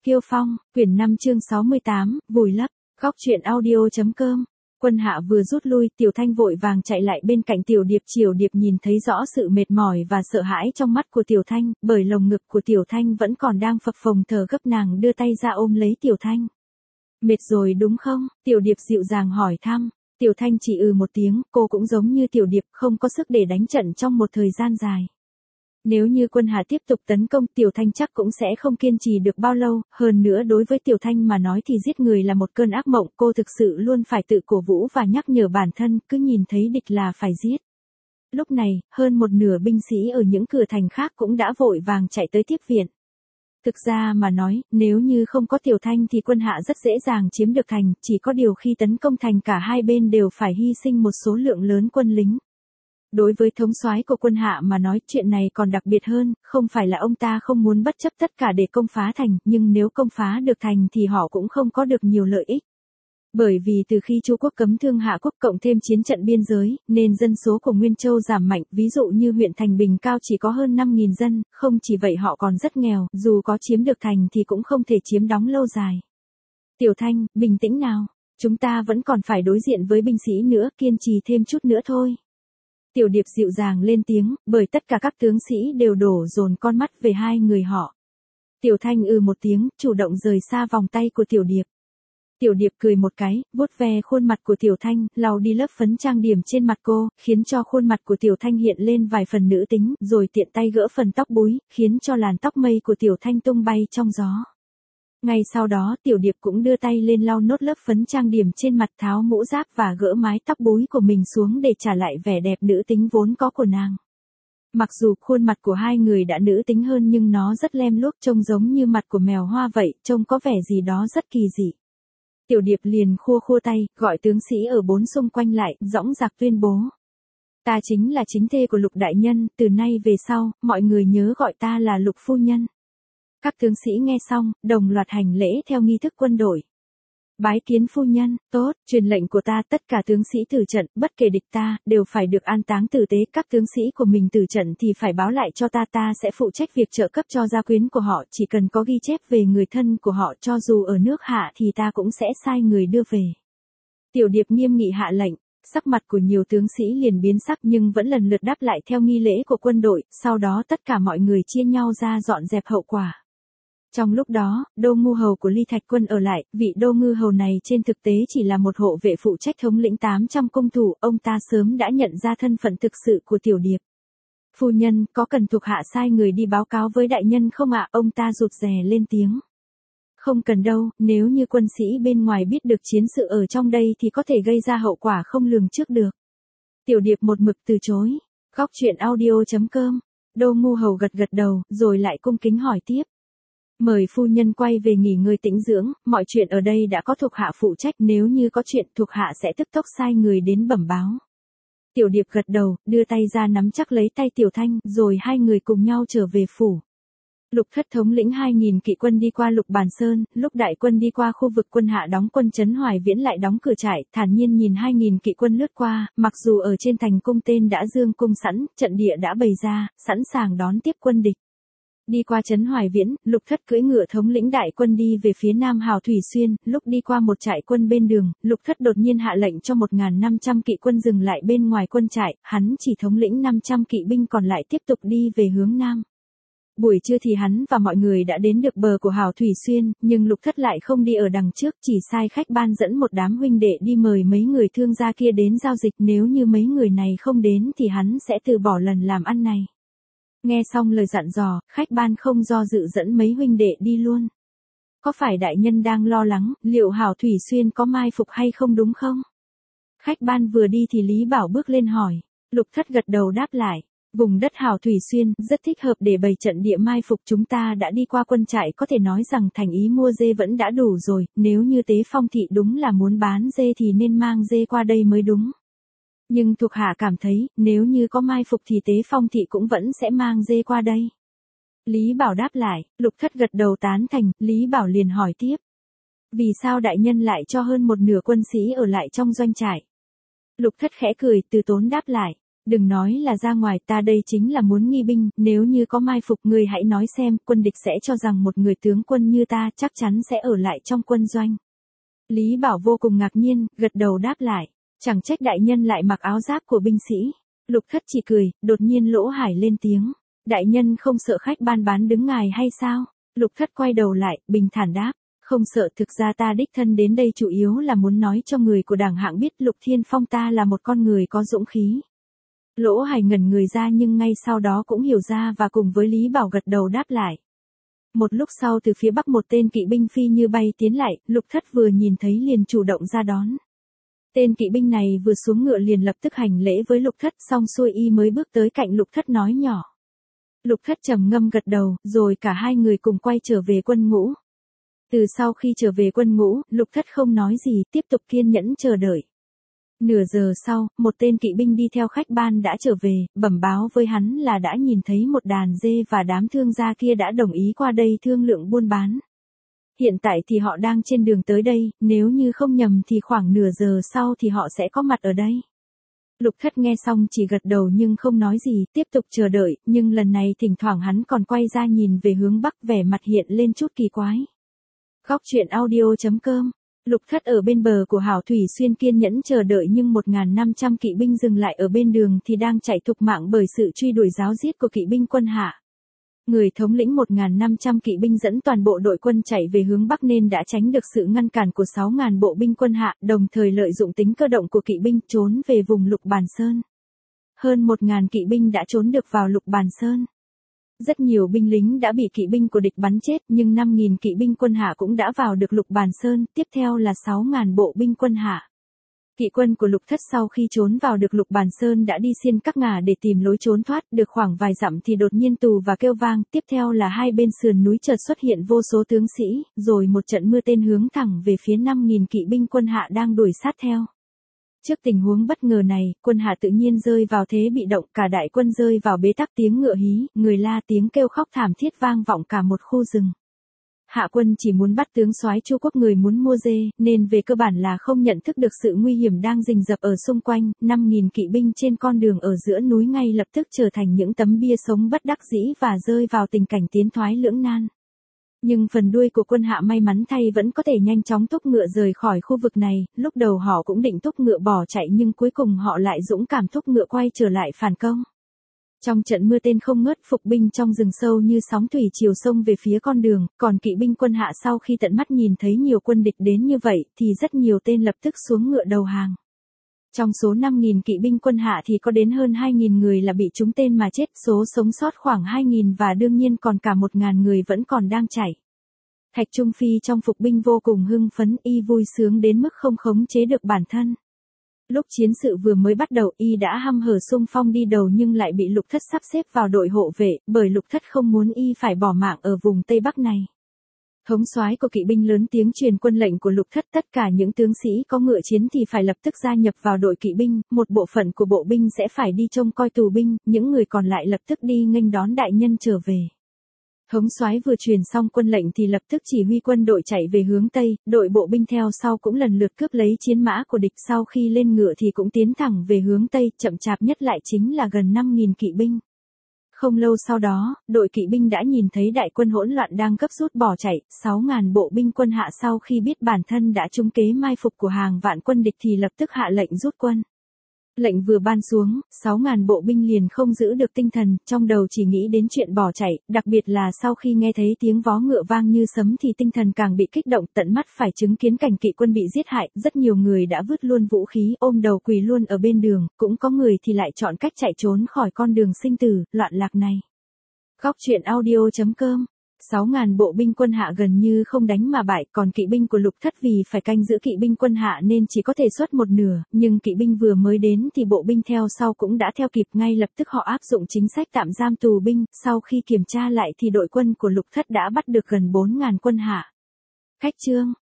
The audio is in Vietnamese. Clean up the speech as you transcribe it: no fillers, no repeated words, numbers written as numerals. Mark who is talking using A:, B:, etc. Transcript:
A: Kiêu Phong, quyển 5 chương 68, vùi lấp, góc truyện audio.com. Quân Hạ vừa rút lui, Tiểu Thanh vội vàng chạy lại bên cạnh Tiểu Điệp. Tiểu Điệp nhìn thấy rõ sự mệt mỏi và sợ hãi trong mắt của Tiểu Thanh, bởi lồng ngực của Tiểu Thanh vẫn còn đang phập phồng thở gấp. Nàng đưa tay ra ôm lấy Tiểu Thanh. Mệt rồi đúng không? Tiểu Điệp dịu dàng hỏi thăm. Tiểu Thanh chỉ một tiếng, cô cũng giống như Tiểu Điệp, không có sức để đánh trận trong một thời gian dài. Nếu như Quân Hạ tiếp tục tấn công, Tiểu Thanh chắc cũng sẽ không kiên trì được bao lâu, hơn nữa đối với Tiểu Thanh mà nói thì giết người là một cơn ác mộng, cô thực sự luôn phải tự cổ vũ và nhắc nhở bản thân, cứ nhìn thấy địch là phải giết. Lúc này, hơn một nửa binh sĩ ở những cửa thành khác cũng đã vội vàng chạy tới tiếp viện. Thực ra mà nói, nếu như không có Tiểu Thanh thì Quân Hạ rất dễ dàng chiếm được thành, chỉ có điều khi tấn công thành cả hai bên đều phải hy sinh một số lượng lớn quân lính. Đối với thống soái của Quân Hạ mà nói, chuyện này còn đặc biệt hơn, không phải là ông ta không muốn bất chấp tất cả để công phá thành, nhưng nếu công phá được thành thì họ cũng không có được nhiều lợi ích. Bởi vì từ khi Chu quốc cấm thương Hạ quốc cộng thêm chiến trận biên giới, nên dân số của Nguyên Châu giảm mạnh, ví dụ như huyện thành Bình Cao chỉ có hơn 5.000 dân, không chỉ vậy họ còn rất nghèo, dù có chiếm được thành thì cũng không thể chiếm đóng lâu dài. Tiểu Thanh, bình tĩnh nào, chúng ta vẫn còn phải đối diện với binh sĩ nữa, kiên trì thêm chút nữa thôi. Tiểu Điệp dịu dàng lên tiếng, bởi tất cả các tướng sĩ đều đổ dồn con mắt về hai người họ. Tiểu Thanh một tiếng, chủ động rời xa vòng tay của Tiểu Điệp. Tiểu Điệp cười một cái, vuốt ve khuôn mặt của Tiểu Thanh, lau đi lớp phấn trang điểm trên mặt cô, khiến cho khuôn mặt của Tiểu Thanh hiện lên vài phần nữ tính, rồi tiện tay gỡ phần tóc búi, khiến cho làn tóc mây của Tiểu Thanh tung bay trong gió. Ngay sau đó Tiểu Điệp cũng đưa tay lên lau nốt lớp phấn trang điểm trên mặt, tháo mũ giáp và gỡ mái tóc búi của mình xuống để trả lại vẻ đẹp nữ tính vốn có của nàng. Mặc dù khuôn mặt của hai người đã nữ tính hơn nhưng nó rất lem luốc, trông giống như mặt của mèo hoa vậy, trông có vẻ gì đó rất kỳ dị. Tiểu Điệp liền khua khua tay, gọi tướng sĩ ở bốn xung quanh lại, dõng dạc tuyên bố. Ta chính là chính thê của Lục đại nhân, từ nay về sau, mọi người nhớ gọi ta là Lục phu nhân. Các tướng sĩ nghe xong, đồng loạt hành lễ theo nghi thức quân đội. Bái kiến phu nhân, tốt, truyền lệnh của ta, tất cả tướng sĩ tử trận, bất kể địch ta, đều phải được an táng tử tế, các tướng sĩ của mình tử trận thì phải báo lại cho ta sẽ phụ trách việc trợ cấp cho gia quyến của họ, chỉ cần có ghi chép về người thân của họ cho dù ở nước Hạ thì ta cũng sẽ sai người đưa về. Tiểu Điệp nghiêm nghị hạ lệnh, sắc mặt của nhiều tướng sĩ liền biến sắc nhưng vẫn lần lượt đáp lại theo nghi lễ của quân đội, sau đó tất cả mọi người chia nhau ra dọn dẹp hậu quả. Trong lúc đó, Đô Ngu Hầu của Ly Thạch Quân ở lại, vị Đô Ngư Hầu này trên thực tế chỉ là một hộ vệ phụ trách thống lĩnh 800 cung thủ, ông ta sớm đã nhận ra thân phận thực sự của Tiểu Điệp. Phu nhân, có cần thuộc hạ sai người đi báo cáo với đại nhân không ạ? Ông ta rụt rè lên tiếng. Không cần đâu, nếu như quân sĩ bên ngoài biết được chiến sự ở trong đây thì có thể gây ra hậu quả không lường trước được. Tiểu Điệp một mực từ chối. Góc truyện audio.com. Đô Ngu Hầu gật đầu, rồi lại cung kính hỏi tiếp. Mời phu nhân quay về nghỉ ngơi tĩnh dưỡng, mọi chuyện ở đây đã có thuộc hạ phụ trách, nếu như có chuyện thuộc hạ sẽ tức tốc sai người đến bẩm báo. Tiểu Điệp gật đầu, đưa tay ra nắm chắc lấy tay Tiểu Thanh, rồi hai người cùng nhau trở về phủ. Lục Thất thống lĩnh 2.000 kỵ quân đi qua Lục Bàn Sơn, lúc đại quân đi qua khu vực Quân Hạ đóng quân trấn Hoài Viễn lại đóng cửa trại, thản nhiên nhìn 2.000 kỵ quân lướt qua, mặc dù ở trên thành cung tên đã dương cung sẵn, trận địa đã bày ra, sẵn sàng đón tiếp quân địch. Đi qua trấn Hoài Viễn, Lục Thất cưỡi ngựa thống lĩnh đại quân đi về phía nam Hào Thủy Xuyên, lúc đi qua một trại quân bên đường, Lục Thất đột nhiên hạ lệnh cho 1.500 kỵ quân dừng lại bên ngoài quân trại, hắn chỉ thống lĩnh 500 kỵ binh còn lại tiếp tục đi về hướng nam. Buổi trưa thì hắn và mọi người đã đến được bờ của Hào Thủy Xuyên, nhưng Lục Thất lại không đi ở đằng trước, chỉ sai khách ban dẫn một đám huynh đệ đi mời mấy người thương gia kia đến giao dịch, nếu như mấy người này không đến thì hắn sẽ từ bỏ lần làm ăn này. Nghe xong lời dặn dò, khách ban không do dự dẫn mấy huynh đệ đi luôn. Có phải đại nhân đang lo lắng, liệu Hào Thủy Xuyên có mai phục hay không đúng không? Khách ban vừa đi thì Lý Bảo bước lên hỏi. Lục Thất gật đầu đáp lại. Vùng đất Hào Thủy Xuyên rất thích hợp để bày trận địa mai phục, chúng ta đã đi qua quân trại, có thể nói rằng thành ý mua dê vẫn đã đủ rồi, nếu như Tế Phong thị đúng là muốn bán dê thì nên mang dê qua đây mới đúng. Nhưng thuộc hạ cảm thấy, nếu như có mai phục thì Tế Phong thị cũng vẫn sẽ mang dê qua đây. Lý Bảo đáp lại, Lục Thất gật đầu tán thành, Lý Bảo liền hỏi tiếp. Vì sao đại nhân lại cho hơn một nửa quân sĩ ở lại trong doanh trại? Lục Thất khẽ cười, từ tốn đáp lại. Đừng nói là ra ngoài, ta đây chính là muốn nghi binh, nếu như có mai phục người hãy nói xem, quân địch sẽ cho rằng một người tướng quân như ta chắc chắn sẽ ở lại trong quân doanh. Lý Bảo vô cùng ngạc nhiên, gật đầu đáp lại, chẳng trách đại nhân lại mặc áo giáp của binh sĩ. Lục Thất chỉ cười, đột nhiên Lỗ Hải lên tiếng, đại nhân không sợ khách ban bán đứng ngài hay sao? Lục Thất quay đầu lại, bình thản đáp, không sợ, thực ra ta đích thân đến đây chủ yếu là muốn nói cho người của Đảng Hạng biết Lục Thiên Phong ta là một con người có dũng khí. Lỗ Hải ngẩn người ra nhưng ngay sau đó cũng hiểu ra và cùng với Lý Bảo gật đầu đáp lại. Một lúc sau từ phía bắc một tên kỵ binh phi như bay tiến lại, Lục Thất vừa nhìn thấy liền chủ động ra đón. Tên kỵ binh này vừa xuống ngựa liền lập tức hành lễ với Lục Thất, xong xuôi y mới bước tới cạnh Lục Thất nói nhỏ. Lục Thất trầm ngâm gật đầu, rồi cả hai người cùng quay trở về quân ngũ. Từ sau khi trở về quân ngũ, Lục Thất không nói gì, tiếp tục kiên nhẫn chờ đợi. Nửa giờ sau, một tên kỵ binh đi theo khách ban đã trở về, bẩm báo với hắn là đã nhìn thấy một đàn dê và đám thương gia kia đã đồng ý qua đây thương lượng buôn bán. Hiện tại thì họ đang trên đường tới đây, nếu như không nhầm thì khoảng nửa giờ sau thì họ sẽ có mặt ở đây. Lục Thất nghe xong chỉ gật đầu nhưng không nói gì, tiếp tục chờ đợi, nhưng lần này thỉnh thoảng hắn còn quay ra nhìn về hướng bắc, vẻ mặt hiện lên chút kỳ quái. Góc truyện audio.com. Lục Thất ở bên bờ của Hảo Thủy Xuyên kiên nhẫn chờ đợi nhưng 1.500 kỵ binh dừng lại ở bên đường thì đang chạy thục mạng bởi sự truy đuổi ráo riết của kỵ binh quân Hạ. Người thống lĩnh 1.500 kỵ binh dẫn toàn bộ đội quân chạy về hướng bắc nên đã tránh được sự ngăn cản của 6.000 bộ binh quân Hạ, đồng thời lợi dụng tính cơ động của kỵ binh trốn về vùng Lục Bàn Sơn. Hơn 1.000 kỵ binh đã trốn được vào Lục Bàn Sơn. Rất nhiều binh lính đã bị kỵ binh của địch bắn chết nhưng 5.000 kỵ binh quân Hạ cũng đã vào được Lục Bàn Sơn, tiếp theo là 6.000 bộ binh quân Hạ. Kỵ quân của Lục Thất sau khi trốn vào được Lục Bàn Sơn đã đi xiên các ngả để tìm lối trốn thoát, được khoảng vài dặm thì đột nhiên tù và kêu vang, tiếp theo là hai bên sườn núi chợt xuất hiện vô số tướng sĩ, rồi một trận mưa tên hướng thẳng về phía 5.000 kỵ binh quân Hạ đang đuổi sát theo. Trước tình huống bất ngờ này, quân Hạ tự nhiên rơi vào thế bị động, cả đại quân rơi vào bế tắc, tiếng ngựa hí, người la, tiếng kêu khóc thảm thiết vang vọng cả một khu rừng. Hạ quân chỉ muốn bắt tướng soái Chu Quốc, người muốn mua dê, nên về cơ bản là không nhận thức được sự nguy hiểm đang rình rập ở xung quanh, 5.000 kỵ binh trên con đường ở giữa núi ngay lập tức trở thành những tấm bia sống bất đắc dĩ và rơi vào tình cảnh tiến thoái lưỡng nan. Nhưng phần đuôi của quân Hạ may mắn thay vẫn có thể nhanh chóng thúc ngựa rời khỏi khu vực này, lúc đầu họ cũng định thúc ngựa bỏ chạy nhưng cuối cùng họ lại dũng cảm thúc ngựa quay trở lại phản công. Trong trận mưa tên không ngớt, phục binh trong rừng sâu như sóng thủy triều sông về phía con đường, còn kỵ binh quân Hạ sau khi tận mắt nhìn thấy nhiều quân địch đến như vậy thì rất nhiều tên lập tức xuống ngựa đầu hàng. Trong số 5.000 kỵ binh quân Hạ thì có đến hơn 2.000 người là bị trúng tên mà chết, số sống sót khoảng 2.000 và đương nhiên còn cả 1.000 người vẫn còn đang chạy. Thạch Trung Phi trong phục binh vô cùng hưng phấn, y vui sướng đến mức không khống chế được bản thân. Lúc chiến sự vừa mới bắt đầu y đã hăm hở xung phong đi đầu nhưng lại bị Lục Thất sắp xếp vào đội hộ vệ, bởi Lục Thất không muốn y phải bỏ mạng ở vùng Tây Bắc này. Thống soái của kỵ binh lớn tiếng truyền quân lệnh của Lục Thất, tất cả những tướng sĩ có ngựa chiến thì phải lập tức gia nhập vào đội kỵ binh, một bộ phận của bộ binh sẽ phải đi trông coi tù binh, những người còn lại lập tức đi nghênh đón đại nhân trở về. Thống soái vừa truyền xong quân lệnh thì lập tức chỉ huy quân đội chạy về hướng Tây, đội bộ binh theo sau cũng lần lượt cướp lấy chiến mã của địch, sau khi lên ngựa thì cũng tiến thẳng về hướng Tây, chậm chạp nhất lại chính là gần 5.000 kỵ binh. Không lâu sau đó, đội kỵ binh đã nhìn thấy đại quân hỗn loạn đang gấp rút bỏ chạy, 6.000 bộ binh quân Hạ sau khi biết bản thân đã trúng kế mai phục của hàng vạn quân địch thì lập tức hạ lệnh rút quân. Lệnh vừa ban xuống, 6.000 bộ binh liền không giữ được tinh thần, trong đầu chỉ nghĩ đến chuyện bỏ chạy, đặc biệt là sau khi nghe thấy tiếng vó ngựa vang như sấm thì tinh thần càng bị kích động, tận mắt phải chứng kiến cảnh kỵ quân bị giết hại, rất nhiều người đã vứt luôn vũ khí, ôm đầu quỳ luôn ở bên đường, cũng có người thì lại chọn cách chạy trốn khỏi con đường sinh tử, loạn lạc này. Góc truyện audio.com. 6.000 bộ binh quân Hạ gần như không đánh mà bại, còn kỵ binh của Lục Thất vì phải canh giữ kỵ binh quân Hạ nên chỉ có thể xuất một nửa, nhưng kỵ binh vừa mới đến thì bộ binh theo sau cũng đã theo kịp, ngay lập tức họ áp dụng chính sách tạm giam tù binh, sau khi kiểm tra lại thì đội quân của Lục Thất đã bắt được gần 4.000 quân Hạ. Khách chương.